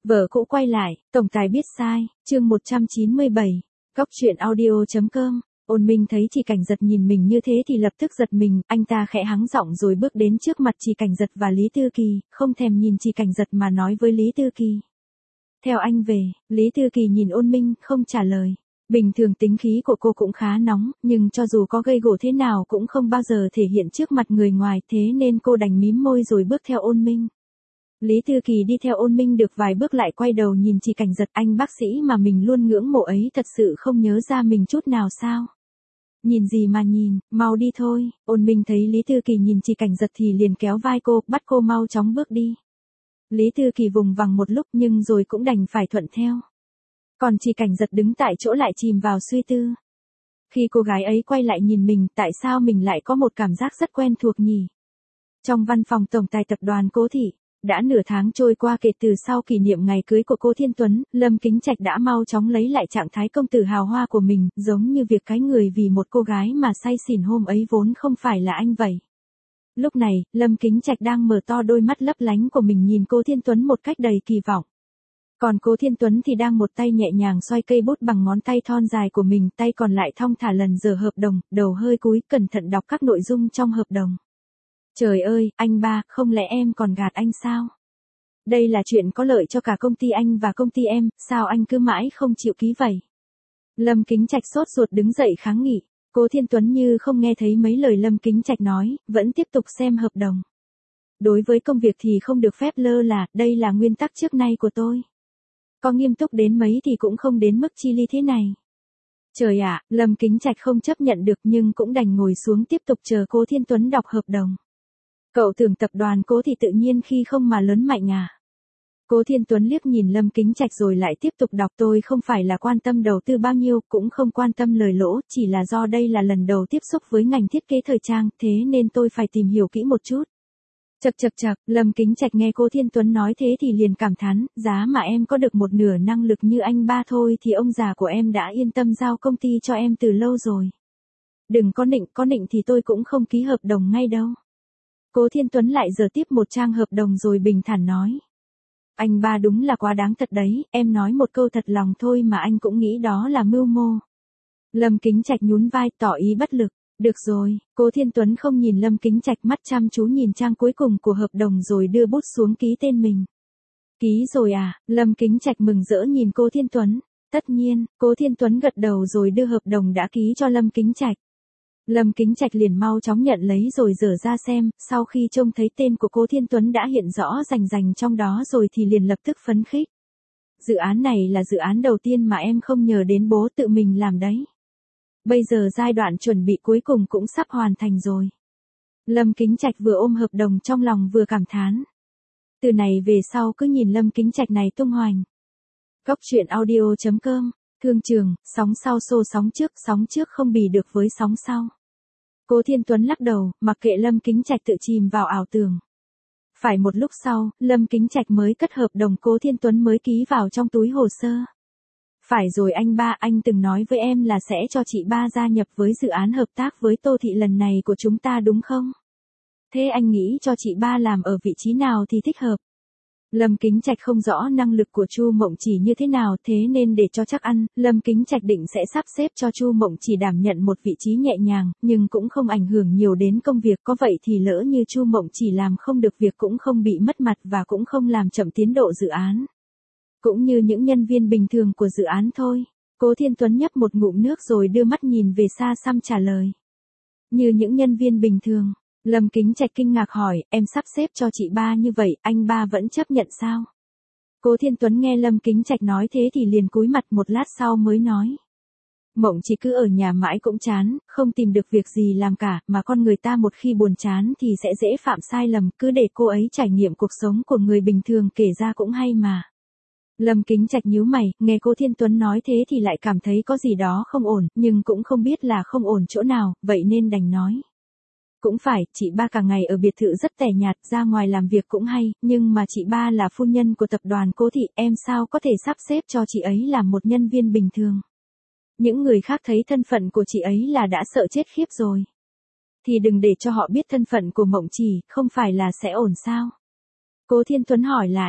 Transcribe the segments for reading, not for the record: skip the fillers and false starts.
Vợ cũ quay lại, tổng tài biết sai, chương 197, Góc truyện audio.com. Ôn Minh thấy Chỉ Cảnh Giật nhìn mình như thế thì lập tức giật mình, anh ta khẽ hắng giọng rồi bước đến trước mặt Chỉ Cảnh Giật và Lý Tư Kỳ, không thèm nhìn Chỉ Cảnh Giật mà nói với Lý Tư Kỳ. Theo anh về, Lý Tư Kỳ nhìn Ôn Minh, không trả lời. Bình thường tính khí của cô cũng khá nóng, nhưng cho dù có gây gổ thế nào cũng không bao giờ thể hiện trước mặt người ngoài, thế nên cô đành mím môi rồi bước theo Ôn Minh. Lý Tư Kỳ đi theo Ôn Minh được vài bước lại quay đầu nhìn Chỉ Cảnh Giật, anh bác sĩ mà mình luôn ngưỡng mộ ấy thật sự không nhớ ra mình chút nào sao? Nhìn gì mà nhìn, mau đi thôi. Ôn Minh thấy Lý Tư Kỳ nhìn Chỉ Cảnh Giật thì liền kéo vai cô, bắt cô mau chóng bước đi. Lý Tư Kỳ vùng vằng một lúc nhưng rồi cũng đành phải thuận theo. Còn Chỉ Cảnh Giật đứng tại chỗ lại chìm vào suy tư. Khi cô gái ấy quay lại nhìn mình, tại sao mình lại có một cảm giác rất quen thuộc nhỉ? Trong văn phòng tổng tài tập đoàn Cố Thị, đã nửa tháng trôi qua kể từ sau kỷ niệm ngày cưới của cô Thiên Tuấn, Lâm Kính Trạch đã mau chóng lấy lại trạng thái công tử hào hoa của mình, giống như việc cái người vì một cô gái mà say xỉn hôm ấy vốn không phải là anh vậy. Lúc này, Lâm Kính Trạch đang mở to đôi mắt lấp lánh của mình nhìn cô Thiên Tuấn một cách đầy kỳ vọng. Còn cô Thiên Tuấn thì đang một tay nhẹ nhàng xoay cây bút bằng ngón tay thon dài của mình, tay còn lại thong thả lần dở hợp đồng, đầu hơi cúi cẩn thận đọc các nội dung trong hợp đồng. Trời ơi, anh ba, không lẽ em còn gạt anh sao? Đây là chuyện có lợi cho cả công ty anh và công ty em, sao anh cứ mãi không chịu ký vậy? Lâm Kính Trạch sốt ruột đứng dậy kháng nghị, cô Thiên Tuấn như không nghe thấy mấy lời Lâm Kính Trạch nói, vẫn tiếp tục xem hợp đồng. Đối với công việc thì không được phép lơ là, đây là nguyên tắc trước nay của tôi. Có nghiêm túc đến mấy thì cũng không đến mức chi ly thế này. Trời ạ, Lâm Kính Trạch không chấp nhận được nhưng cũng đành ngồi xuống tiếp tục chờ cô Thiên Tuấn đọc hợp đồng. Cậu tưởng tập đoàn Cố thì tự nhiên khi không mà lớn mạnh à? Cố Thiên Tuấn liếc nhìn Lâm Kính Trạch rồi lại tiếp tục đọc, tôi không phải là quan tâm đầu tư bao nhiêu, cũng không quan tâm lời lỗ, chỉ là do đây là lần đầu tiếp xúc với ngành thiết kế thời trang, thế nên tôi phải tìm hiểu kỹ một chút. Chậc, Lâm Kính Trạch nghe cô Thiên Tuấn nói thế thì liền cảm thán, giá mà em có được một nửa năng lực như anh ba thôi thì ông già của em đã yên tâm giao công ty cho em từ lâu rồi. Đừng có nịnh thì tôi cũng không ký hợp đồng ngay đâu. Cố Thiên Tuấn lại giở tiếp một trang hợp đồng rồi bình thản nói. Anh ba đúng là quá đáng thật đấy, em nói một câu thật lòng thôi mà anh cũng nghĩ đó là mưu mô. Lâm Kính Trạch nhún vai tỏ ý bất lực. Được rồi, Cố Thiên Tuấn không nhìn Lâm Kính Trạch, mắt chăm chú nhìn trang cuối cùng của hợp đồng rồi đưa bút xuống ký tên mình. Ký rồi à? Lâm Kính Trạch mừng rỡ nhìn Cố Thiên Tuấn. Tất nhiên, Cố Thiên Tuấn gật đầu rồi đưa hợp đồng đã ký cho Lâm Kính Trạch. Lâm Kính Trạch liền mau chóng nhận lấy rồi dở ra xem, sau khi trông thấy tên của Cố Thiên Tuấn đã hiện rõ rành trong đó rồi thì liền lập tức phấn khích. Dự án này là dự án đầu tiên mà em không nhờ đến bố tự mình làm đấy. Bây giờ giai đoạn chuẩn bị cuối cùng cũng sắp hoàn thành rồi. Lâm Kính Trạch vừa ôm hợp đồng trong lòng vừa cảm thán. Từ này về sau cứ nhìn Lâm Kính Trạch này tung hoành. Góc truyện audio.com. Thương trường, sóng sau xô sóng trước không bì được với sóng sau. Cố Thiên Tuấn lắc đầu, mặc kệ Lâm Kính Trạch tự chìm vào ảo tưởng. Phải một lúc sau, Lâm Kính Trạch mới cất hợp đồng, Cố Thiên Tuấn mới ký vào trong túi hồ sơ. Phải rồi anh ba, anh từng nói với em là sẽ cho chị ba gia nhập với dự án hợp tác với Tô Thị lần này của chúng ta đúng không? Thế anh nghĩ cho chị ba làm ở vị trí nào thì thích hợp? Lâm Kính Trạch không rõ năng lực của Chu Mộng Chỉ như thế nào, thế nên để cho chắc ăn, Lâm Kính Trạch định sẽ sắp xếp cho Chu Mộng Chỉ đảm nhận một vị trí nhẹ nhàng, nhưng cũng không ảnh hưởng nhiều đến công việc, có vậy thì lỡ như Chu Mộng Chỉ làm không được việc cũng không bị mất mặt và cũng không làm chậm tiến độ dự án. Cũng như những nhân viên bình thường của dự án thôi. Cố Thiên Tuấn nhấp một ngụm nước rồi đưa mắt nhìn về xa xăm trả lời. Như những nhân viên bình thường. Lâm Kính Trạch kinh ngạc hỏi, em sắp xếp cho chị ba như vậy, anh ba vẫn chấp nhận sao? Cố Thiên Tuấn nghe Lâm Kính Trạch nói thế thì liền cúi mặt, một lát sau mới nói. Mộng Chỉ cứ ở nhà mãi cũng chán, không tìm được việc gì làm cả, mà con người ta một khi buồn chán thì sẽ dễ phạm sai lầm, cứ để cô ấy trải nghiệm cuộc sống của người bình thường kể ra cũng hay mà. Lâm Kính Trạch nhíu mày, nghe Cố Thiên Tuấn nói thế thì lại cảm thấy có gì đó không ổn, nhưng cũng không biết là không ổn chỗ nào, vậy nên đành nói. Cũng phải, chị ba cả ngày ở biệt thự rất tẻ nhạt, ra ngoài làm việc cũng hay, nhưng mà chị ba là phu nhân của tập đoàn Cố Thị, em sao có thể sắp xếp cho chị ấy làm một nhân viên bình thường. Những người khác thấy thân phận của chị ấy là đã sợ chết khiếp rồi. Thì đừng để cho họ biết thân phận của Mộng Chỉ, không phải là sẽ ổn sao? Cố Thiên Tuấn hỏi lại.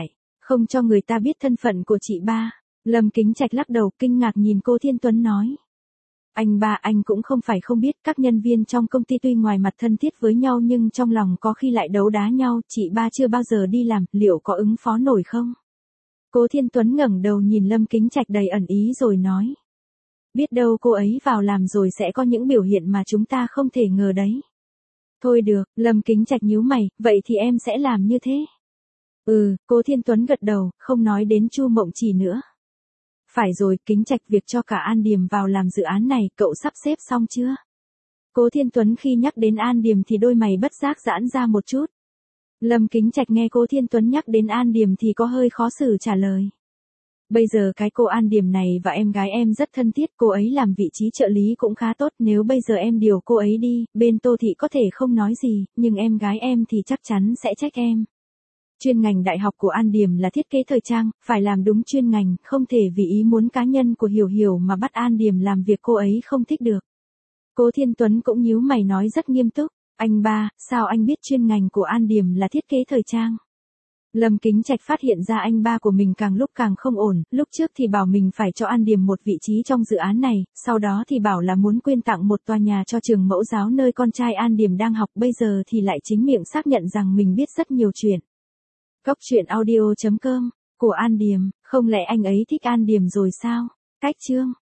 Không cho người ta biết thân phận của chị ba. Lâm Kính Trạch lắc đầu kinh ngạc nhìn cô Thiên Tuấn nói. Anh ba, anh cũng không phải không biết, các nhân viên trong công ty tuy ngoài mặt thân thiết với nhau nhưng trong lòng có khi lại đấu đá nhau, chị ba chưa bao giờ đi làm, liệu có ứng phó nổi không? Cố Thiên Tuấn ngẩng đầu nhìn Lâm Kính Trạch đầy ẩn ý rồi nói. Biết đâu cô ấy vào làm rồi sẽ có những biểu hiện mà chúng ta không thể ngờ đấy. Thôi được, Lâm Kính Trạch nhíu mày, vậy thì em sẽ làm như thế. Cố Thiên Tuấn gật đầu, không nói đến Chu Mộng Chỉ nữa. Phải rồi, Kính Trạch, việc cho cả An Điềm vào làm dự án này, cậu sắp xếp xong chưa? Cố Thiên Tuấn khi nhắc đến An Điềm thì đôi mày bất giác giãn ra một chút. Lâm Kính Trạch nghe cô Thiên Tuấn nhắc đến An Điềm thì có hơi khó xử trả lời. Bây giờ cái cô An Điềm này và em gái em rất thân thiết, cô ấy làm vị trí trợ lý cũng khá tốt, nếu bây giờ em điều cô ấy đi, bên Tô Thị có thể không nói gì, nhưng em gái em thì chắc chắn sẽ trách em. Chuyên ngành đại học của An Điềm là thiết kế thời trang, phải làm đúng chuyên ngành, không thể vì ý muốn cá nhân của Hiểu Hiểu mà bắt An Điềm làm việc cô ấy không thích được. Cố Thiên Tuấn cũng nhíu mày nói rất nghiêm túc, anh ba, sao anh biết chuyên ngành của An Điềm là thiết kế thời trang? Lâm Kính Trạch phát hiện ra anh ba của mình càng lúc càng không ổn, lúc trước thì bảo mình phải cho An Điềm một vị trí trong dự án này, sau đó thì bảo là muốn quyên tặng một tòa nhà cho trường mẫu giáo nơi con trai An Điềm đang học, bây giờ thì lại chính miệng xác nhận rằng mình biết rất nhiều chuyện. Góc truyện audio.com, của An Điềm, không lẽ anh ấy thích An Điềm rồi sao? Cách chương